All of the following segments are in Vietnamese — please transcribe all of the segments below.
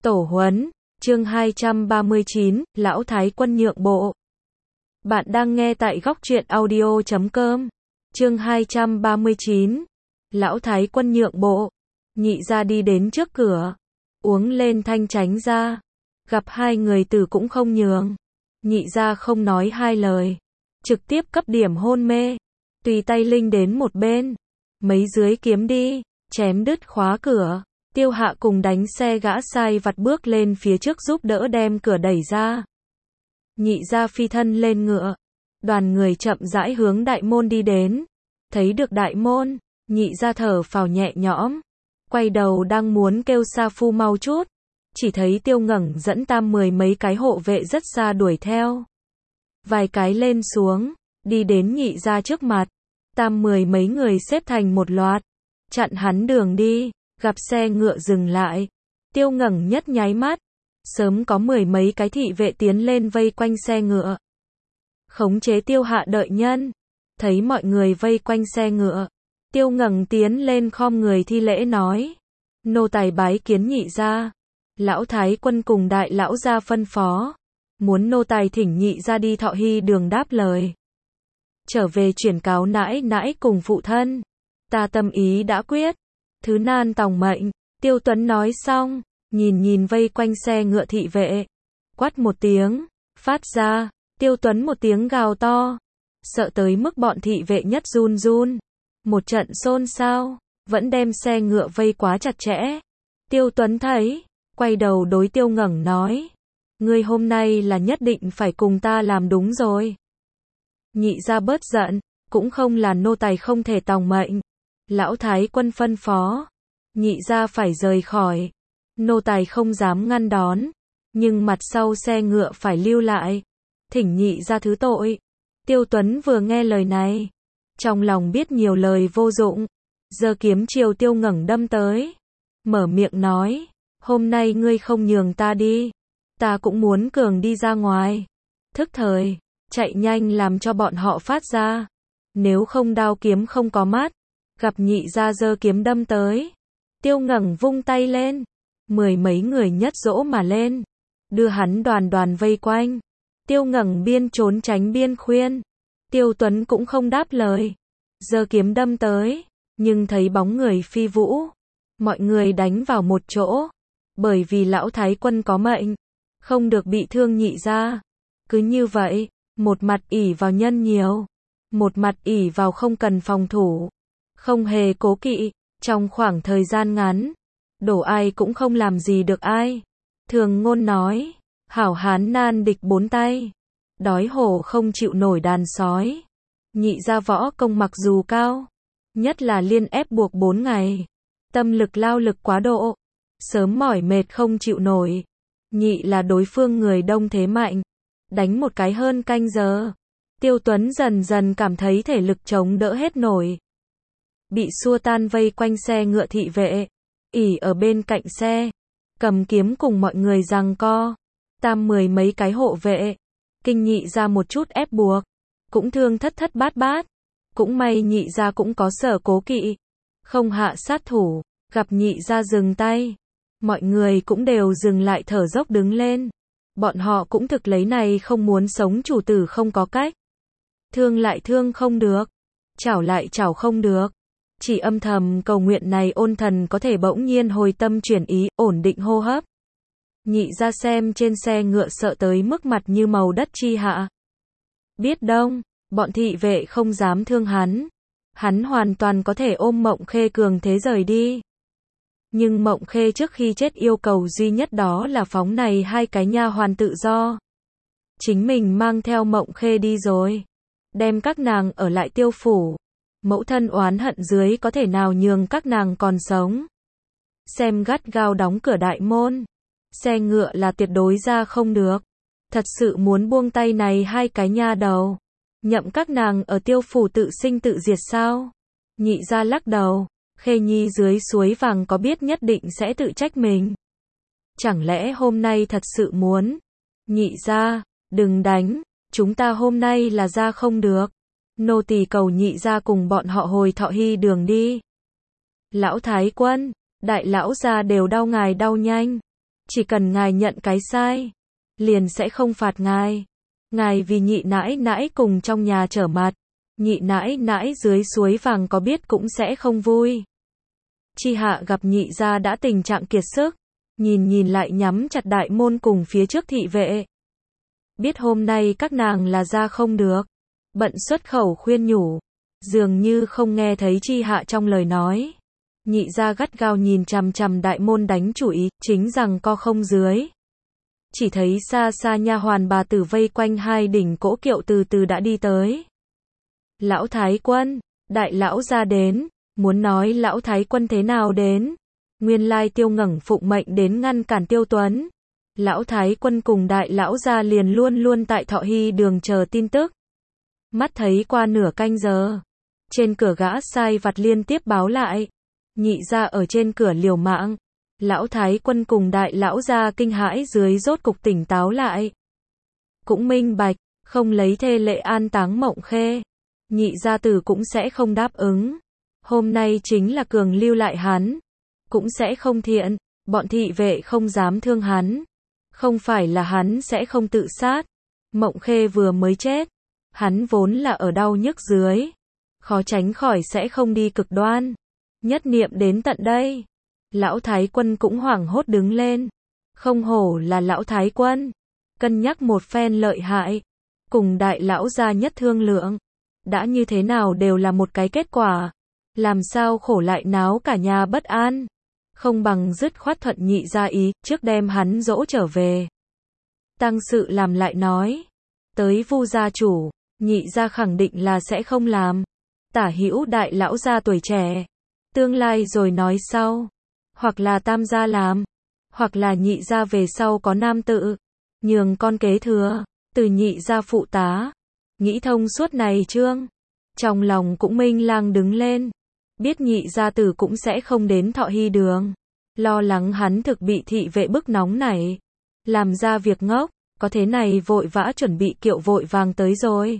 Tổ huấn, chương 239, Lão Thái Quân nhượng bộ. Bạn đang nghe tại góc truyện audio.com. Chương 239, Lão Thái Quân nhượng bộ. Nhị gia đi đến trước cửa, uống lên thanh tránh ra. Gặp hai người tử cũng không nhường. Nhị gia không nói hai lời, trực tiếp cấp điểm hôn mê. Tùy tay linh đến một bên, mấy dưới kiếm đi, chém đứt khóa cửa. Tiêu Hạ cùng đánh xe gã sai vặt bước lên phía trước giúp đỡ đem cửa đẩy ra. Nhị gia phi thân lên ngựa, đoàn người chậm rãi hướng đại môn đi đến. Thấy được đại môn, nhị gia thở phào nhẹ nhõm, quay đầu đang muốn kêu Sa Phu mau chút, chỉ thấy Tiêu Ngẩng dẫn tam mười mấy cái hộ vệ rất xa đuổi theo. Vài cái lên xuống, đi đến nhị gia trước mặt, tam mười mấy người xếp thành một loạt, chặn hắn đường đi. Gặp xe ngựa dừng lại, Tiêu Ngẩng nhất nháy mắt, sớm có mười mấy cái thị vệ tiến lên vây quanh xe ngựa. Khống chế Tiêu Hạ đợi nhân, thấy mọi người vây quanh xe ngựa, Tiêu Ngẩng tiến lên khom người thi lễ nói: nô tài bái kiến nhị gia, Lão Thái Quân cùng đại lão gia phân phó, muốn nô tài thỉnh nhị gia đi Thọ Hy đường đáp lời. Trở về chuyển cáo nãi nãi cùng phụ thân, ta tâm ý đã quyết. Thứ nan tòng mệnh. Tiêu Tuấn nói xong, nhìn vây quanh xe ngựa thị vệ, quát một tiếng, phát ra. Tiêu Tuấn một tiếng gào to, sợ tới mức bọn thị vệ nhất run run. Một trận xôn xao, vẫn đem xe ngựa vây quá chặt chẽ. Tiêu Tuấn thấy, quay đầu đối Tiêu Ngẩng nói: ngươi hôm nay là nhất định phải cùng ta làm đúng rồi. Nhị gia bớt giận, cũng không là nô tài không thể tòng mệnh. Lão Thái Quân phân phó, nhị gia phải rời khỏi. Nô tài không dám ngăn đón, nhưng mặt sau xe ngựa phải lưu lại. Thỉnh nhị gia thứ tội. Tiêu Tuấn vừa nghe lời này, trong lòng biết nhiều lời vô dụng, giơ kiếm chiều Tiêu Ngẩng đâm tới. Mở miệng nói: hôm nay ngươi không nhường ta đi, ta cũng muốn cường đi ra ngoài. Thức thời, chạy nhanh làm cho bọn họ phát ra. Nếu không đao kiếm không có mắt. Gặp nhị gia giơ kiếm đâm tới, Tiêu Ngẩng vung tay lên, mười mấy người nhất dỗ mà lên, đưa hắn đoàn vây quanh. Tiêu Ngẩng biên trốn tránh biên khuyên, Tiêu Tuấn cũng không đáp lời, giơ kiếm đâm tới, nhưng thấy bóng người phi vũ, mọi người đánh vào một chỗ, bởi vì Lão Thái Quân có mệnh, không được bị thương nhị gia. Cứ như vậy, một mặt ỷ vào nhân nhiều, một mặt ỷ vào không cần phòng thủ. Không hề cố kỵ, trong khoảng thời gian ngắn, đổ ai cũng không làm gì được ai. Thường ngôn nói, hảo hán nan địch bốn tay, đói hổ không chịu nổi đàn sói. Nhị gia võ công mặc dù cao, nhất là liên ép buộc 4 ngày, tâm lực lao lực quá độ, sớm mỏi mệt không chịu nổi. Nhị là đối phương người đông thế mạnh, đánh một cái hơn canh giờ. Tiêu Tuấn dần dần cảm thấy thể lực chống đỡ hết nổi. Bị xua tan vây quanh xe ngựa thị vệ, ỉ ở bên cạnh xe, cầm kiếm cùng mọi người giằng co. Tam mười mấy cái hộ vệ, kinh nhị ra một chút ép buộc, cũng thương thất bát. Cũng may nhị ra cũng có sở cố kỵ, không hạ sát thủ. Gặp nhị ra dừng tay, mọi người cũng đều dừng lại thở dốc đứng lên. Bọn họ cũng thực lấy này không muốn sống chủ tử không có cách. Thương lại thương không được, chảo lại chảo không được. Chỉ âm thầm cầu nguyện này ôn thần có thể bỗng nhiên hồi tâm chuyển ý, ổn định hô hấp. Nhị ra xem trên xe ngựa sợ tới mức mặt như màu đất chi hạ. Biết đông, bọn thị vệ không dám thương hắn. Hắn hoàn toàn có thể ôm Mộng Khê cường thế rời đi. Nhưng Mộng Khê trước khi chết yêu cầu duy nhất đó là phóng này hai cái nha hoàn tự do. Chính mình mang theo Mộng Khê đi rồi, đem các nàng ở lại Tiêu phủ. Mẫu thân oán hận dưới có thể nào nhường các nàng còn sống. Xem gắt gao đóng cửa đại môn. Xe ngựa là tuyệt đối ra không được. Thật sự muốn buông tay này hai cái nha đầu, nhậm các nàng ở Tiêu phủ tự sinh tự diệt sao? Nhị gia lắc đầu. Khê nhi dưới suối vàng có biết nhất định sẽ tự trách mình. Chẳng lẽ hôm nay thật sự muốn? Nhị gia, đừng đánh, chúng ta hôm nay là ra không được. Nô tỳ cầu nhị gia cùng bọn họ hồi Thọ Hy đường đi. Lão Thái Quân, đại lão gia đều đau ngài đau nhanh. Chỉ cần ngài nhận cái sai, liền sẽ không phạt ngài. Ngài vì nhị nãi nãi cùng trong nhà trở mặt, nhị nãi nãi dưới suối vàng có biết cũng sẽ không vui. Chi hạ gặp nhị gia đã tình trạng kiệt sức, nhìn lại nhắm chặt đại môn cùng phía trước thị vệ. Biết hôm nay các nàng là ra không được, bận xuất khẩu khuyên nhủ, dường như không nghe thấy chi hạ trong lời nói. Nhị gia gắt gao nhìn chằm chằm đại môn đánh chủ ý, chính rằng co không dưới. Chỉ thấy xa xa nha hoàn bà tử vây quanh hai đỉnh cỗ kiệu từ từ đã đi tới. Lão Thái Quân, đại lão gia đến, muốn nói lão Thái Quân thế nào đến. Nguyên lai Tiêu Ngẩng phụng mệnh đến ngăn cản Tiêu Tuấn. Lão Thái Quân cùng đại lão gia liền luôn luôn tại Thọ Hy đường chờ tin tức. Mắt thấy qua nửa canh giờ, trên cửa gã sai vặt liên tiếp báo lại. Nhị gia ở trên cửa liều mạng. Lão Thái Quân cùng đại lão gia kinh hãi dưới rốt cục tỉnh táo lại. Cũng minh bạch, không lấy thê lệ an táng Mộng Khê, nhị gia tử cũng sẽ không đáp ứng. Hôm nay chính là cường lưu lại hắn, cũng sẽ không thiện, bọn thị vệ không dám thương hắn. Không phải là hắn sẽ không tự sát. Mộng Khê vừa mới chết, hắn vốn là ở đau nhức dưới, khó tránh khỏi sẽ không đi cực đoan. Nhất niệm đến tận đây, lão Thái Quân cũng hoảng hốt đứng lên. Không hổ là lão Thái Quân, cân nhắc một phen lợi hại, cùng đại lão gia nhất thương lượng, đã như thế nào đều là một cái kết quả, làm sao khổ lại náo cả nhà bất an. Không bằng dứt khoát thuận nhị gia ý, trước đem hắn dỗ trở về. Tăng sự làm lại nói, tới Vu gia chủ, nhị gia khẳng định là sẽ không làm. Tả hữu đại lão gia tuổi trẻ, tương lai rồi nói sau. Hoặc là tam gia làm, hoặc là nhị gia về sau có nam tự, nhường con kế thừa, từ nhị gia phụ tá. Nghĩ thông suốt này chương, trong lòng cũng minh lang đứng lên. Biết nhị gia tử cũng sẽ không đến Thọ Hy đường, lo lắng hắn thực bị thị vệ bức nóng này, làm ra việc ngốc, có thế này vội vã chuẩn bị kiệu vội vàng tới rồi.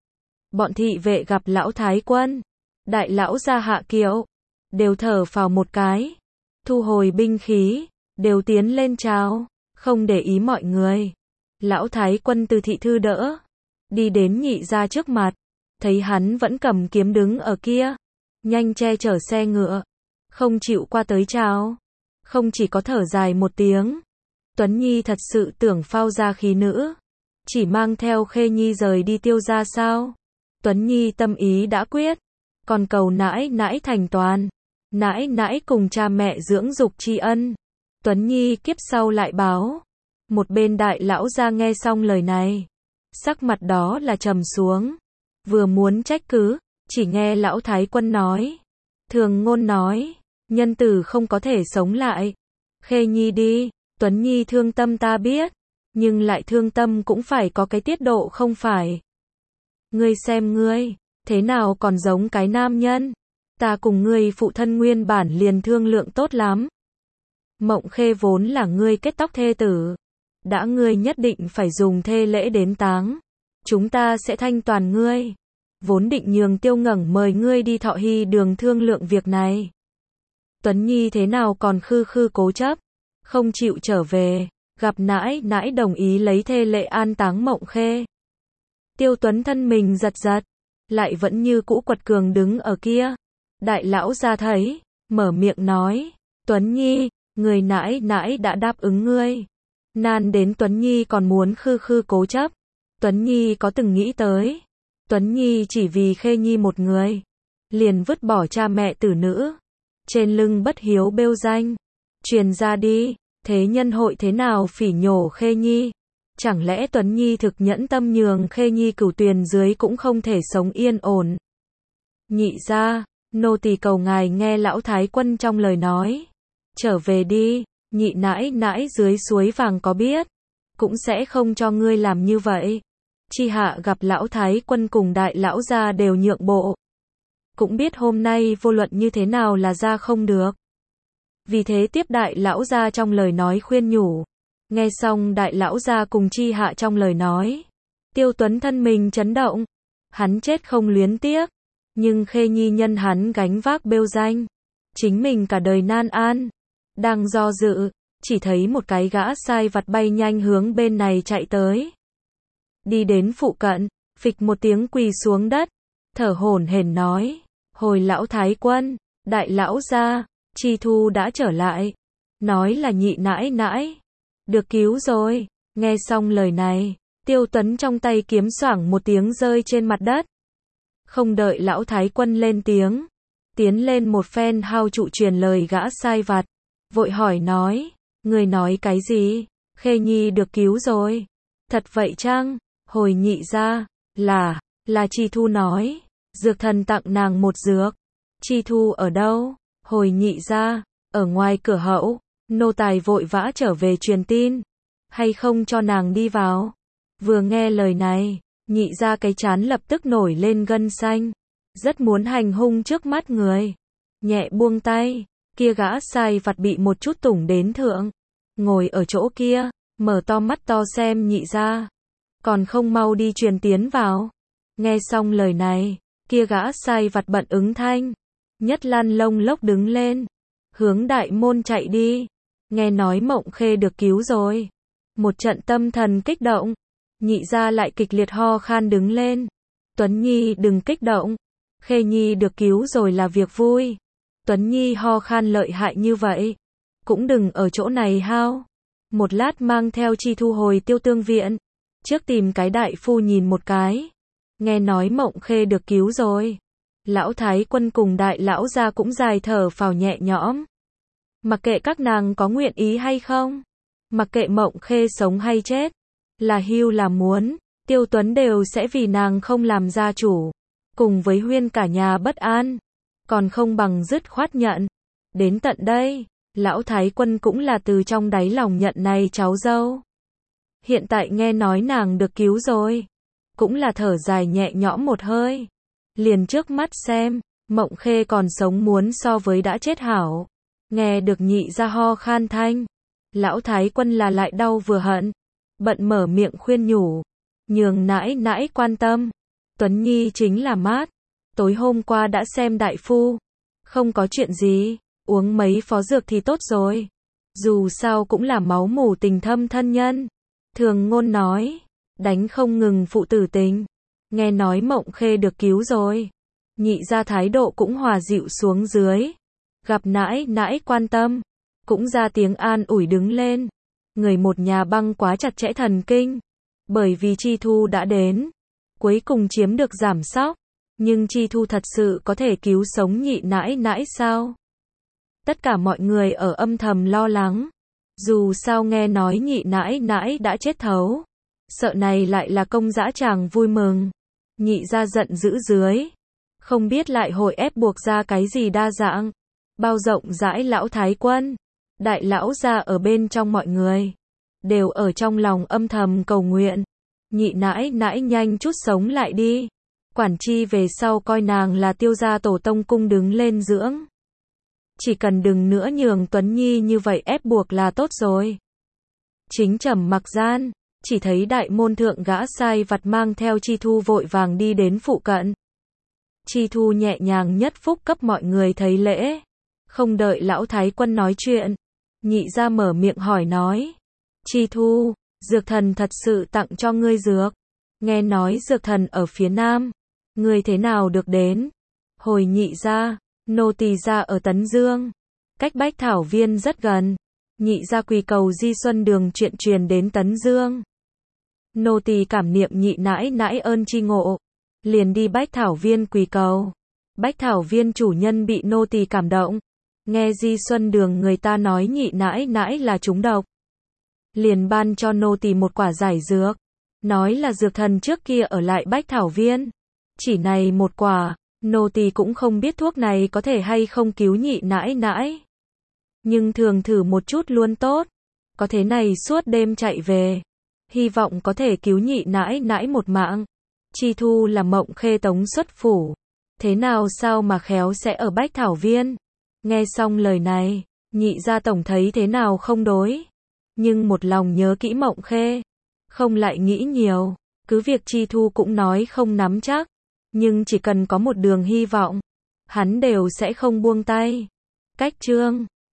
Bọn thị vệ gặp lão Thái Quân, đại lão gia hạ kiệu, đều thở phào một cái, thu hồi binh khí, đều tiến lên chào, không để ý mọi người. Lão Thái Quân từ thị thư đỡ, đi đến nhị gia trước mặt, thấy hắn vẫn cầm kiếm đứng ở kia, nhanh che chở xe ngựa, không chịu qua tới chào, không chỉ có thở dài một tiếng. Tuấn Nhi thật sự tưởng phao ra khí nữ, chỉ mang theo Khê Nhi rời đi Tiêu gia sao? Tuấn Nhi tâm ý đã quyết, còn cầu nãi nãi thành toàn, nãi nãi cùng cha mẹ dưỡng dục tri ân. Tuấn Nhi kiếp sau lại báo. Một bên đại lão gia nghe xong lời này, sắc mặt đó là trầm xuống, vừa muốn trách cứ, chỉ nghe lão Thái Quân nói, thường ngôn nói, nhân tử không có thể sống lại. Khê Nhi đi, Tuấn Nhi thương tâm ta biết, nhưng lại thương tâm cũng phải có cái tiết độ không phải. Ngươi xem ngươi, thế nào còn giống cái nam nhân, ta cùng ngươi phụ thân nguyên bản liền thương lượng tốt lắm. Mộng Khê vốn là ngươi kết tóc thê tử, đã ngươi nhất định phải dùng thê lễ đến táng, chúng ta sẽ thanh toàn ngươi. Vốn định nhường Tiêu Ngẩng mời ngươi đi Thọ Hy đường thương lượng việc này. Tuấn Nhi thế nào còn khư khư cố chấp, không chịu trở về, gặp nãi nãi đồng ý lấy thê lễ an táng Mộng Khê. Tiêu Tuấn thân mình giật giật, lại vẫn như cũ quật cường đứng ở kia. Đại lão gia thấy, mở miệng nói, Tuấn Nhi, người nãi nãi đã đáp ứng ngươi. Nan đến Tuấn Nhi còn muốn khư khư cố chấp. Tuấn Nhi có từng nghĩ tới, Tuấn Nhi chỉ vì Khê Nhi một người, liền vứt bỏ cha mẹ tử nữ, trên lưng bất hiếu bêu danh, truyền ra đi, thế nhân hội thế nào phỉ nhổ Khê Nhi. Chẳng lẽ Tuấn Nhi thực nhẫn tâm nhường Khê Nhi cửu tuyền dưới cũng không thể sống yên ổn. Nhị gia, nô tỳ cầu ngài nghe lão Thái Quân trong lời nói, trở về đi, nhị nãi nãi dưới suối vàng có biết, cũng sẽ không cho ngươi làm như vậy. Chi hạ gặp lão Thái Quân cùng đại lão gia đều nhượng bộ, cũng biết hôm nay vô luận như thế nào là ra không được, vì thế tiếp đại lão gia trong lời nói khuyên nhủ. Nghe xong đại lão gia cùng chi hạ trong lời nói, Tiêu Tuấn thân mình chấn động, hắn chết không luyến tiếc, nhưng Khê Nhi nhân hắn gánh vác bêu danh, chính mình cả đời nan an, đang do dự, chỉ thấy một cái gã sai vặt bay nhanh hướng bên này chạy tới. Đi đến phụ cận, phịch một tiếng quỳ xuống đất, thở hổn hển nói, hồi lão thái quân, đại lão gia, Chi Thu đã trở lại, nói là nhị nãi nãi, được cứu rồi. Nghe xong lời này, Tiêu Tuấn trong tay kiếm xoảng một tiếng rơi trên mặt đất. Không đợi lão thái quân lên tiếng, tiến lên một phen hao trụ truyền lời gã sai vặt, vội hỏi nói, người nói cái gì, Khê Nhi được cứu rồi, thật vậy chăng? Hồi nhị gia, là Chi Thu nói, dược thần tặng nàng một dược. Chi Thu ở đâu? Hồi nhị gia, ở ngoài cửa hậu, nô tài vội vã trở về truyền tin, hay không cho nàng đi vào. Vừa nghe lời này, nhị gia cái trán lập tức nổi lên gân xanh, rất muốn hành hung trước mắt người. Nhẹ buông tay, kia gã sai vặt bị một chút tủng đến thượng, ngồi ở chỗ kia, mở to mắt to xem nhị gia, còn không mau đi truyền tiến vào. Nghe xong lời này, kia gã sai vặt bận ứng thanh, nhất lan lông lốc đứng lên, hướng đại môn chạy đi. Nghe nói Mộng Khê được cứu rồi, một trận tâm thần kích động, nhị gia lại kịch liệt ho khan đứng lên. Tuấn Nhi đừng kích động, Khê Nhi được cứu rồi là việc vui. Tuấn Nhi ho khan lợi hại như vậy, cũng đừng ở chỗ này hao. Một lát mang theo Chi Thu hồi Tiêu Tương viện, trước tìm cái đại phu nhìn một cái. Nghe nói Mộng Khê được cứu rồi, lão thái quân cùng đại lão gia cũng dài thở phào nhẹ nhõm. Mặc kệ các nàng có nguyện ý hay không, mặc kệ Mộng Khê sống hay chết, là hưu là muốn, Tiêu Tuấn đều sẽ vì nàng không làm gia chủ, cùng với Huyên cả nhà bất an, còn không bằng dứt khoát nhận. Đến tận đây, lão thái quân cũng là từ trong đáy lòng nhận này cháu dâu. Hiện tại nghe nói nàng được cứu rồi, cũng là thở dài nhẹ nhõm một hơi. Liền trước mắt xem, Mộng Khê còn sống muốn so với đã chết hảo. Nghe được nhị gia ho khan thanh, lão thái quân là lại đau vừa hận, bận mở miệng khuyên nhủ, nhường nãi nãi quan tâm, Tuấn Nhi chính là mát, tối hôm qua đã xem đại phu, không có chuyện gì, uống mấy phó dược thì tốt rồi, dù sao cũng là máu mủ tình thâm thân nhân. Thường ngôn nói, đánh không ngừng phụ tử tình. Nghe nói Mộng Khê được cứu rồi, nhị gia thái độ cũng hòa dịu xuống dưới, gặp nãi nãi quan tâm, cũng ra tiếng an ủi đứng lên. Người một nhà băng quá chặt chẽ thần kinh, bởi vì Chi Thu đã đến, cuối cùng chiếm được giảm sóc, nhưng Chi Thu thật sự có thể cứu sống nhị nãi nãi sao? Tất cả mọi người ở âm thầm lo lắng, dù sao nghe nói nhị nãi nãi đã chết thấu, sợ này lại là công dã tràng vui mừng. Nhị gia giận dữ dưới, không biết lại hội ép buộc ra cái gì đa dạng, bao rộng rãi lão thái quân, đại lão gia ở bên trong mọi người, đều ở trong lòng âm thầm cầu nguyện, nhị nãi nãi nhanh chút sống lại đi, quản chi về sau coi nàng là Tiêu gia tổ tông cung đứng lên dưỡng. Chỉ cần đừng nữa nhường Tuấn Nhi như vậy ép buộc là tốt rồi. Chính trầm mặc gian, chỉ thấy đại môn thượng gã sai vặt mang theo Chi Thu vội vàng đi đến phụ cận. Chi Thu nhẹ nhàng nhất phúc cấp mọi người thấy lễ, không đợi lão thái quân nói chuyện, nhị gia mở miệng hỏi nói, Chi Thu, dược thần thật sự tặng cho ngươi dược, nghe nói dược thần ở phía nam, ngươi thế nào được đến? Hồi nhị gia, nô tỳ gia ở Tấn Dương, cách Bách Thảo Viên rất gần, nhị gia quỳ cầu Di Xuân Đường chuyện truyền đến Tấn Dương. Nô tỳ cảm niệm nhị nãi nãi ơn chi ngộ, liền đi Bách Thảo Viên quỳ cầu. Bách Thảo Viên chủ nhân bị nô tỳ cảm động, nghe Di Xuân Đường người ta nói nhị nãi nãi là trúng độc, liền ban cho nô tỳ một quả giải dược, nói là dược thần trước kia ở lại Bách Thảo Viên, chỉ này một quả, nô tỳ cũng không biết thuốc này có thể hay không cứu nhị nãi nãi, nhưng thường thử một chút luôn tốt, có thế này suốt đêm chạy về, hy vọng có thể cứu nhị nãi nãi một mạng. Chi Thu là Mộng Khê tống xuất phủ, thế nào sao mà khéo sẽ ở Bách Thảo Viên? Nghe xong lời này, nhị gia tổng thấy thế nào không đối, nhưng một lòng nhớ kỹ Mộng Khê, không lại nghĩ nhiều, cứ việc Chi Thu cũng nói không nắm chắc, nhưng chỉ cần có một đường hy vọng, hắn đều sẽ không buông tay. Cách chương